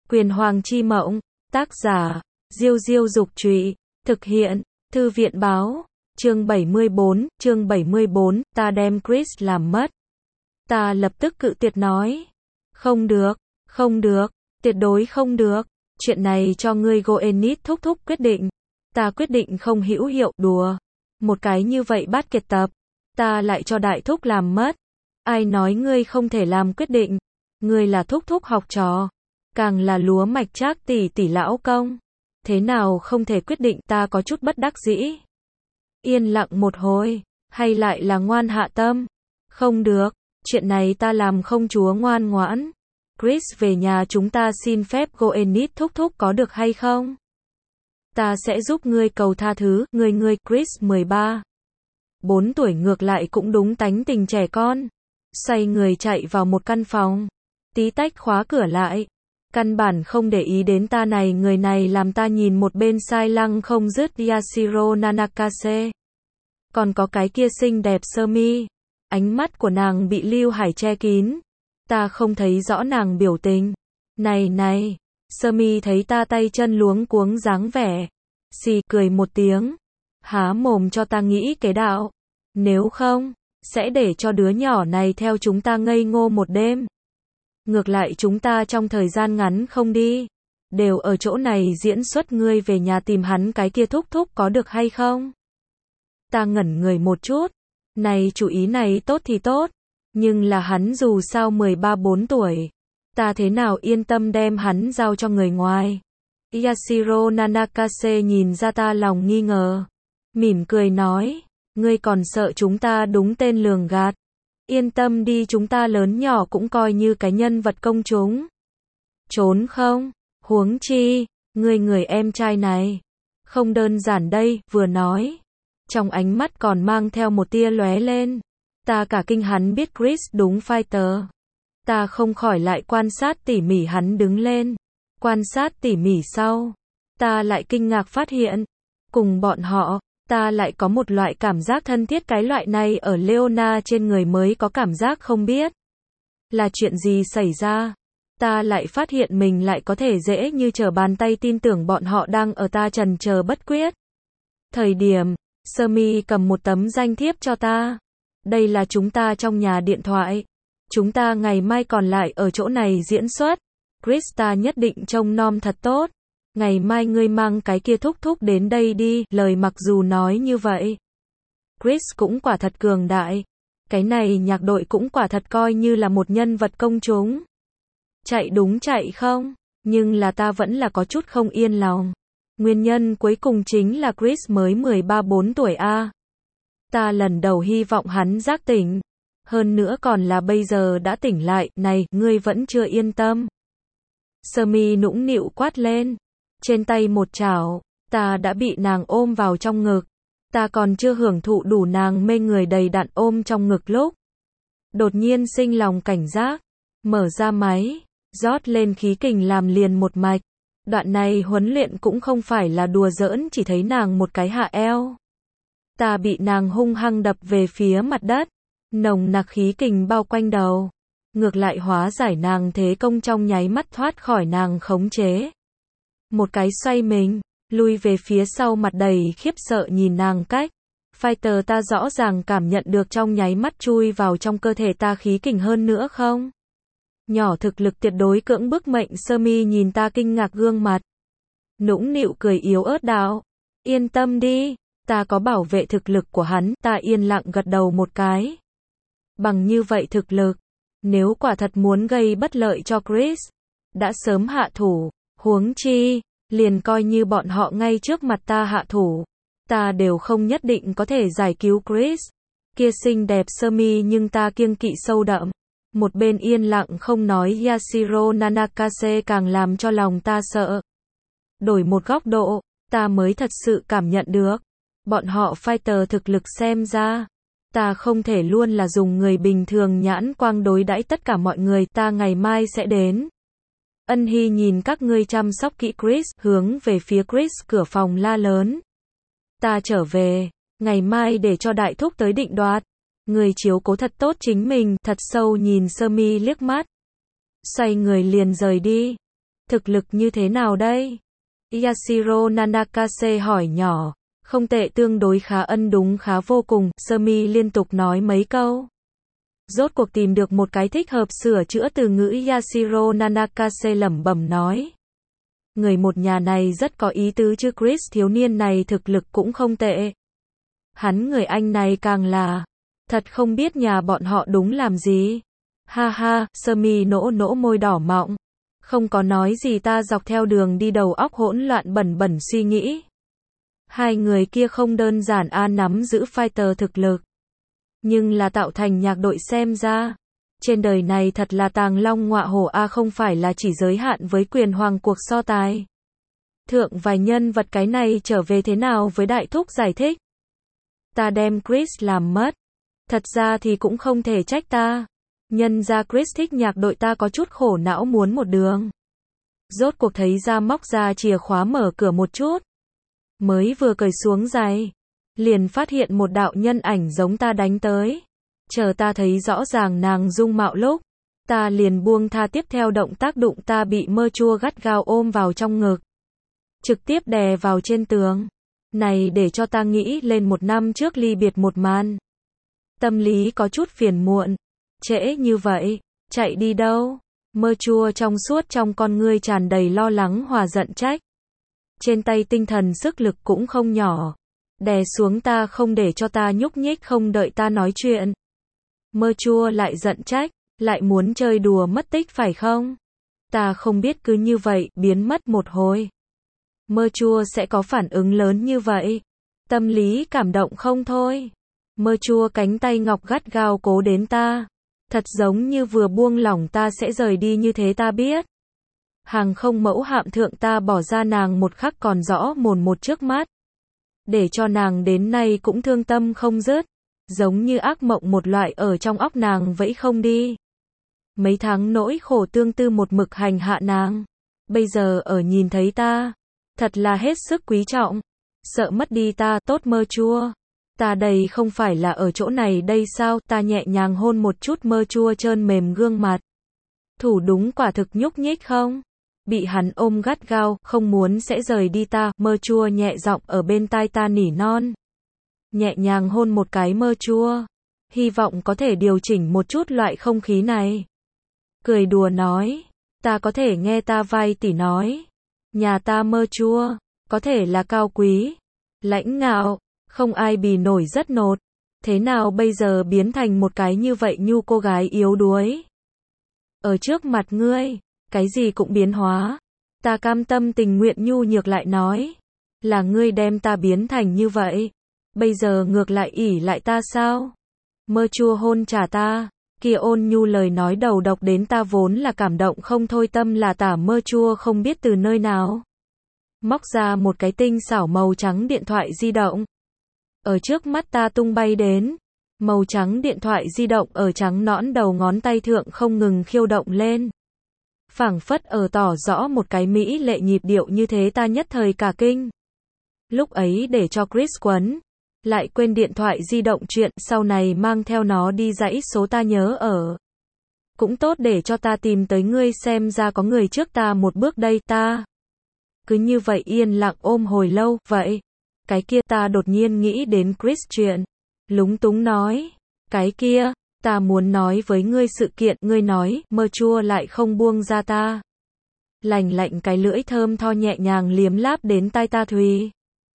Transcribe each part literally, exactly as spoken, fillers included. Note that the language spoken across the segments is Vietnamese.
Quyền Hoàng Chi Mộng, tác giả, Diêu Diêu Dục Trụy, thực hiện, Thư viện Báo, chương bảy mươi bốn, chương bảy mươi bốn, ta đem Chris làm mất. Ta lập tức cự tuyệt nói, không được, không được, tuyệt đối không được, chuyện này cho ngươi Goenit thúc thúc quyết định. Ta quyết định không hữu hiệu, đùa, một cái như vậy bát kiệt tập, ta lại cho đại thúc làm mất. Ai nói ngươi không thể làm quyết định, ngươi là thúc thúc học trò, càng là lúa mạch Trác tỷ tỷ lão công, thế nào không thể quyết định. Ta có chút bất đắc dĩ. Yên lặng một hồi, hay lại là ngoan hạ tâm. Không được, chuyện này ta làm không chúa ngoan ngoãn. Chris về nhà chúng ta xin phép Goenit thúc thúc có được hay không? Ta sẽ giúp ngươi cầu tha thứ, ngươi ngươi, Chris mười ba. bốn tuổi ngược lại cũng đúng tánh tình trẻ con. Xoay người chạy vào một căn phòng. Tí tách khóa cửa lại. Căn bản không để ý đến ta này, người này làm ta nhìn một bên sai lăng không dứt Yashiro Nanakase. Còn có cái kia xinh đẹp sơ mi. Ánh mắt của nàng bị Lưu Hải che kín. Ta không thấy rõ nàng biểu tình. Này này, sơ mi thấy ta tay chân luống cuống dáng vẻ. Xì cười một tiếng. Há mồm cho ta nghĩ kế đạo. Nếu không, sẽ để cho đứa nhỏ này theo chúng ta ngây ngô một đêm. Ngược lại chúng ta trong thời gian ngắn không đi. Đều ở chỗ này diễn xuất, ngươi về nhà tìm hắn cái kia thúc thúc có được hay không? Ta ngẩn người một chút. Này chủ ý này tốt thì tốt. Nhưng là hắn dù sao mười ba bốn tuổi. Ta thế nào yên tâm đem hắn giao cho người ngoài? Yashiro Nanakase nhìn ra ta lòng nghi ngờ. Mỉm cười nói. Ngươi còn sợ chúng ta đúng tên lường gạt? Yên tâm đi, chúng ta lớn nhỏ cũng coi như cái nhân vật công chúng. Trốn không? Huống chi, ngươi người em trai này. Không đơn giản đây, vừa nói. Trong ánh mắt còn mang theo một tia lóe lên. Ta cả kinh hắn biết Chris đúng fighter. Ta không khỏi lại quan sát tỉ mỉ hắn đứng lên. Quan sát tỉ mỉ sau. Ta lại kinh ngạc phát hiện. Cùng bọn họ, ta lại có một loại cảm giác thân thiết, cái loại này ở Leona trên người mới có cảm giác không biết. Là chuyện gì xảy ra? Ta lại phát hiện mình lại có thể dễ như trở bàn tay tin tưởng bọn họ đang ở ta trần chờ bất quyết. Thời điểm, sơ mi cầm một tấm danh thiếp cho ta. Đây là chúng ta trong nhà điện thoại. Chúng ta ngày mai còn lại ở chỗ này diễn xuất. Krista nhất định trông nom thật tốt. Ngày mai ngươi mang cái kia thúc thúc đến đây đi. Lời mặc dù nói như vậy, Chris cũng quả thật cường đại. Cái này nhạc đội cũng quả thật coi như là một nhân vật công chúng. Chạy đúng chạy không? Nhưng là ta vẫn là có chút không yên lòng. Nguyên nhân cuối cùng chính là Chris mới mười ba bốn tuổi a. Ta lần đầu hy vọng hắn giác tỉnh. Hơn nữa còn là bây giờ đã tỉnh lại. Này, ngươi vẫn chưa yên tâm. Sơ mi nũng nịu quát lên. Trên tay một chảo, ta đã bị nàng ôm vào trong ngực. Ta còn chưa hưởng thụ đủ nàng mê người đầy đặn ôm trong ngực lúc. Đột nhiên sinh lòng cảnh giác. Mở ra máy, rót lên khí kình làm liền một mạch. Đoạn này huấn luyện cũng không phải là đùa giỡn, chỉ thấy nàng một cái hạ eo. Ta bị nàng hung hăng đập về phía mặt đất. Nồng nặc khí kình bao quanh đầu. Ngược lại hóa giải nàng thế công, trong nháy mắt thoát khỏi nàng khống chế. Một cái xoay mình, lui về phía sau, mặt đầy khiếp sợ nhìn nàng cách. Fighter ta rõ ràng cảm nhận được trong nháy mắt chui vào trong cơ thể ta khí kình hơn nữa không? Nhỏ thực lực tuyệt đối cưỡng bức mệnh. Sơ mi nhìn ta kinh ngạc gương mặt. Nũng nịu cười yếu ớt đạo. Yên tâm đi, ta có bảo vệ thực lực của hắn. Ta yên lặng gật đầu một cái. Bằng như vậy thực lực, nếu quả thật muốn gây bất lợi cho Chris, đã sớm hạ thủ. Huống chi, liền coi như bọn họ ngay trước mặt ta hạ thủ, ta đều không nhất định có thể giải cứu Chris. Kia xinh đẹp sơ mi nhưng ta kiêng kỵ sâu đậm. Một bên yên lặng không nói Yashiro Nanakase càng làm cho lòng ta sợ. Đổi một góc độ, ta mới thật sự cảm nhận được. Bọn họ fighter thực lực xem ra. Ta không thể luôn là dùng người bình thường nhãn quang đối đãi tất cả mọi người. Ta ngày mai sẽ đến. Ân Hy nhìn các ngươi chăm sóc kỹ Chris, hướng về phía Chris cửa phòng la lớn. Ta trở về, ngày mai để cho đại thúc tới định đoạt. Người chiếu cố thật tốt chính mình. Thật sâu nhìn sơ mi liếc mắt. Xoay người liền rời đi. Thực lực như thế nào đây? Yashiro Nanakase hỏi nhỏ. Không tệ, tương đối khá, ân đúng khá vô cùng, Sumi liên tục nói mấy câu. Rốt cuộc tìm được một cái thích hợp sửa chữa từ ngữ, Yashiro Nanakase lẩm bẩm nói. Người một nhà này rất có ý tứ chứ, Chris thiếu niên này thực lực cũng không tệ. Hắn người anh này càng là, thật không biết nhà bọn họ đúng làm gì. Ha ha, Sumi nỗ nỗ môi đỏ mọng. Không có nói gì, ta dọc theo đường đi đầu óc hỗn loạn bẩn bẩn suy nghĩ. Hai người kia không đơn giản a nắm giữ fighter thực lực. Nhưng là tạo thành nhạc đội, xem ra. Trên đời này thật là tàng long ngọa hổ a, không phải là chỉ giới hạn với quyền hoàng cuộc so tài. Thượng vài nhân vật cái này trở về thế nào với đại thúc giải thích. Ta đem Chris làm mất. Thật ra thì cũng không thể trách ta. Nhân ra Chris thích nhạc đội, ta có chút khổ não muốn một đường. Rốt cuộc thấy ra móc ra chìa khóa mở cửa một chút. Mới vừa cởi xuống giày. Liền phát hiện một đạo nhân ảnh giống ta đánh tới. Chờ ta thấy rõ ràng nàng dung mạo lúc. Ta liền buông tha, tiếp theo động tác đụng ta bị mơ chua gắt gao ôm vào trong ngực. Trực tiếp đè vào trên tường. Này để cho ta nghĩ lên một năm trước ly biệt một màn. Tâm lý có chút phiền muộn. Trễ như vậy, chạy đi đâu? Mơ chua trong suốt trong con ngươi tràn đầy lo lắng hòa giận trách. Trên tay tinh thần sức lực cũng không nhỏ. Đè xuống ta không để cho ta nhúc nhích, không đợi ta nói chuyện. Mơ chua lại giận trách, lại muốn chơi đùa mất tích phải không? Ta không biết cứ như vậy, biến mất một hồi. Mơ chua sẽ có phản ứng lớn như vậy. Tâm lý cảm động không thôi. Mơ chua cánh tay ngọc gắt gao cố đến ta. Thật giống như vừa buông lỏng ta sẽ rời đi như thế, ta biết. Hàng không mẫu hạm thượng ta bỏ ra nàng một khắc còn rõ mồn một trước mắt. Để cho nàng đến nay cũng thương tâm không dứt. Giống như ác mộng một loại ở trong óc nàng vẫy không đi. Mấy tháng nỗi khổ tương tư một mực hành hạ nàng. Bây giờ ở nhìn thấy ta. Thật là hết sức quý trọng. Sợ mất đi ta, tốt mơ chua. Ta đây không phải là ở chỗ này đây sao? Ta nhẹ nhàng hôn một chút mơ chua trơn mềm gương mặt. Thủ đúng quả thực nhúc nhích không? Bị hắn ôm gắt gao, không muốn sẽ rời đi ta, mơ chua nhẹ giọng ở bên tai ta nỉ non. Nhẹ nhàng hôn một cái mơ chua. Hy vọng có thể điều chỉnh một chút loại không khí này. Cười đùa nói. Ta có thể nghe ta vai tỉ nói. Nhà ta mơ chua. Có thể là cao quý. Lãnh ngạo. Không ai bì nổi, rất nột. Thế nào bây giờ biến thành một cái như vậy nhu cô gái yếu đuối. Ở trước mặt ngươi. Cái gì cũng biến hóa. Ta cam tâm tình nguyện nhu nhược lại nói. Là ngươi đem ta biến thành như vậy. Bây giờ ngược lại ỉ lại ta sao? Mơ chua hôn trả ta. Kia ôn nhu lời nói đầu độc đến ta vốn là cảm động không thôi, tâm là tả. Mơ chua không biết từ nơi nào. Móc ra một cái tinh xảo màu trắng điện thoại di động. Ở trước mắt ta tung bay đến. Màu trắng điện thoại di động ở trắng nõn đầu ngón tay thượng không ngừng khiêu động lên. Phảng phất ở tỏ rõ một cái mỹ lệ nhịp điệu như thế, ta nhất thời cả kinh. Lúc ấy để cho Chris quấn. Lại quên điện thoại di động, chuyện sau này mang theo nó đi dãy số ta nhớ ở. Cũng tốt để cho ta tìm tới ngươi, xem ra có người trước ta một bước đây. Ta cứ như vậy yên lặng ôm hồi lâu. Vậy cái kia, ta đột nhiên nghĩ đến Chris chuyện. Lúng túng nói. Cái kia, ta muốn nói với ngươi sự kiện. Ngươi nói. Mơ chua lại không buông ra ta. Lành lạnh cái lưỡi thơm tho nhẹ nhàng liếm láp đến tai ta thùy.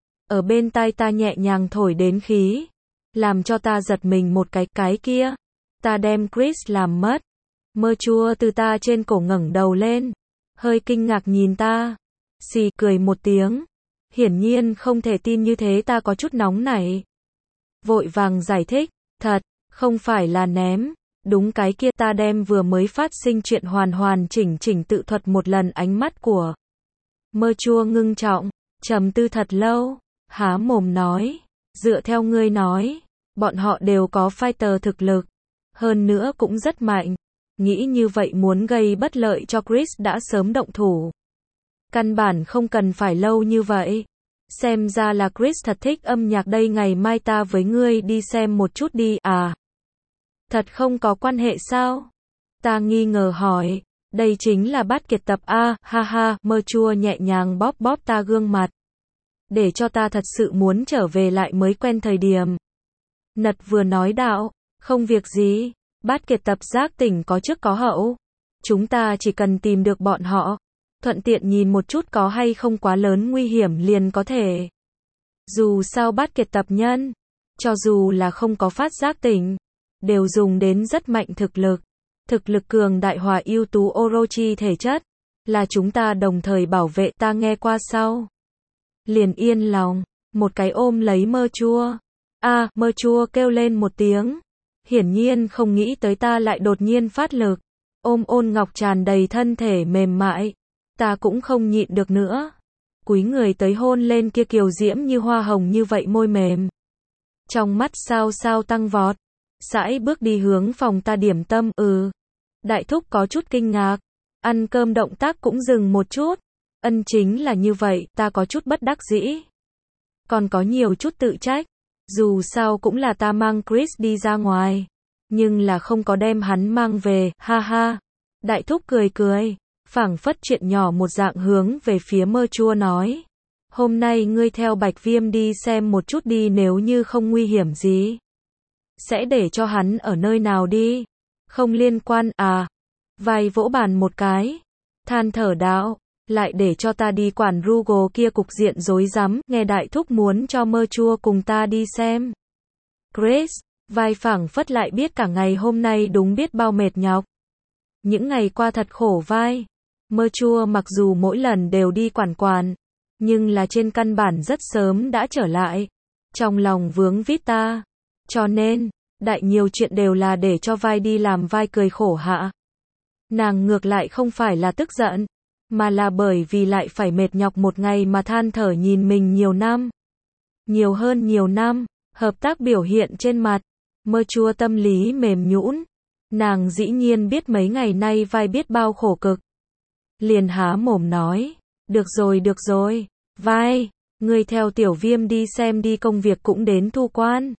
Ở bên tai ta nhẹ nhàng thổi đến khí. Làm cho ta giật mình một cái. Cái kia, ta đem Chris làm mất. Mơ chua từ ta trên cổ ngẩng đầu lên. Hơi kinh ngạc nhìn ta. Xì cười một tiếng. Hiển nhiên không thể tin như thế, ta có chút nóng nảy. Vội vàng giải thích. Thật, không phải là ném. Đúng cái kia, ta đem vừa mới phát sinh chuyện hoàn hoàn chỉnh chỉnh tự thuật một lần. Ánh mắt của mơ chua ngưng trọng. Trầm tư thật lâu. Há mồm nói. Dựa theo ngươi nói. Bọn họ đều có fighter thực lực. Hơn nữa cũng rất mạnh. Nghĩ như vậy muốn gây bất lợi cho Chris đã sớm động thủ. Căn bản không cần phải lâu như vậy. Xem ra là Chris thật thích âm nhạc đây, ngày mai ta với ngươi đi xem một chút đi. À, thật không có quan hệ sao? Ta nghi ngờ hỏi. Đây chính là bát kiệt tập a, ha ha, mơ chua nhẹ nhàng bóp bóp ta gương mặt. Để cho ta thật sự muốn trở về lại mới quen thời điểm. Nật vừa nói đạo, không việc gì, bát kiệt tập giác tỉnh có trước có hậu. Chúng ta chỉ cần tìm được bọn họ, thuận tiện nhìn một chút có hay không quá lớn nguy hiểm liền có thể. Dù sao bát kiệt tập nhân, cho dù là không có phát giác tỉnh, đều dùng đến rất mạnh thực lực. Thực lực cường đại hòa ưu tú Orochi thể chất, là chúng ta đồng thời bảo vệ ta nghe qua sau. Liền yên lòng, một cái ôm lấy mơ chua. A, mơ chua kêu lên một tiếng. Hiển nhiên không nghĩ tới ta lại đột nhiên phát lực. Ôm ôn ngọc tràn đầy thân thể mềm mại. Ta cũng không nhịn được nữa. Cúi người tới hôn lên kia kiều diễm như hoa hồng như vậy môi mềm. Trong mắt sao sao tăng vọt. Sải bước đi hướng phòng ta điểm tâm, ừ. Đại thúc có chút kinh ngạc. Ăn cơm động tác cũng dừng một chút. Ân chính là như vậy, ta có chút bất đắc dĩ. Còn có nhiều chút tự trách. Dù sao cũng là ta mang Chris đi ra ngoài. Nhưng là không có đem hắn mang về, ha ha. Đại thúc cười cười. Phảng phất chuyện nhỏ một dạng hướng về phía mơ chua nói. Hôm nay ngươi theo Bạch Viêm đi xem một chút đi, nếu như không nguy hiểm gì. Sẽ để cho hắn ở nơi nào đi. Không liên quan à. Vai vỗ bàn một cái. Than thở đạo. Lại để cho ta đi quản Rugo kia cục diện rối rắm, nghe đại thúc muốn cho mơ chua cùng ta đi xem. Chris, vai phảng phất lại biết cả ngày hôm nay đúng biết bao mệt nhọc. Những ngày qua thật khổ vai. Mơ chua mặc dù mỗi lần đều đi quản quản, nhưng là trên căn bản rất sớm đã trở lại. Trong lòng vướng vít ta. Cho nên, đại nhiều chuyện đều là để cho vai đi làm, vai cười khổ hạ. Nàng ngược lại không phải là tức giận, mà là bởi vì lại phải mệt nhọc một ngày mà than thở nhìn mình nhiều năm. Nhiều hơn nhiều năm, hợp tác biểu hiện trên mặt. Mơ chua tâm lý mềm nhũn. Nàng dĩ nhiên biết mấy ngày nay vai biết bao khổ cực. Liền há mồm nói. Được rồi được rồi, vai, ngươi theo Tiểu Viêm đi xem đi, công việc cũng đến thu quan.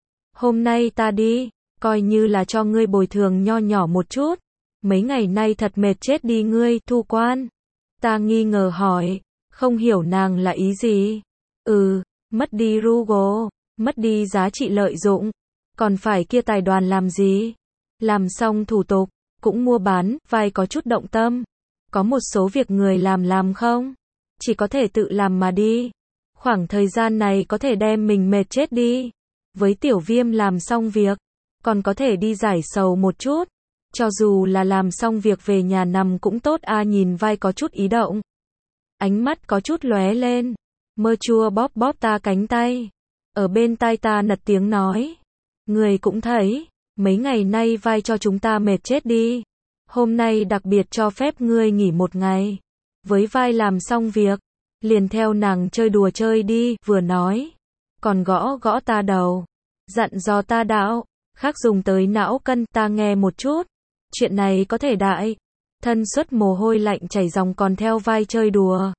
Hôm nay ta đi, coi như là cho ngươi bồi thường nho nhỏ một chút. Mấy ngày nay thật mệt chết đi ngươi, thu quan. Ta nghi ngờ hỏi, không hiểu nàng là ý gì. Ừ, mất đi Rugo, mất đi giá trị lợi dụng. Còn phải kia tài đoàn làm gì? Làm xong thủ tục, cũng mua bán, vai có chút động tâm. Có một số việc người làm làm không? Chỉ có thể tự làm mà đi. Khoảng thời gian này có thể đem mình mệt chết đi. Với Tiểu Viêm làm xong việc, còn có thể đi giải sầu một chút. Cho dù là làm xong việc về nhà nằm cũng tốt a. Nhìn vai có chút ý động. Ánh mắt có chút lóe lên. Mơ chua bóp bóp ta cánh tay. Ở bên tai ta nật tiếng nói. Người cũng thấy, mấy ngày nay vai cho chúng ta mệt chết đi. Hôm nay đặc biệt cho phép ngươi nghỉ một ngày. Với vai làm xong việc, liền theo nàng chơi đùa chơi đi, vừa nói. Còn gõ gõ ta đầu. Dặn dò ta đạo, khác dùng tới não cân, ta nghe một chút. Chuyện này có thể đại. Thân xuất mồ hôi lạnh chảy ròng còn theo vai chơi đùa.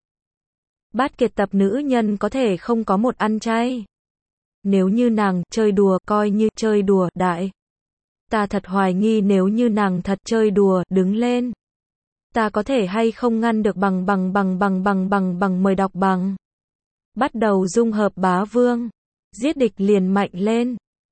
Bát kiệt tập nữ nhân có thể không có một ăn chay. Nếu như nàng chơi đùa coi như chơi đùa đại. Ta thật hoài nghi nếu như nàng thật chơi đùa đứng lên. Ta có thể hay không ngăn được bằng bằng bằng bằng bằng bằng bằng mời đọc bằng. Bắt đầu dung hợp bá vương. Giết địch liền mạnh lên.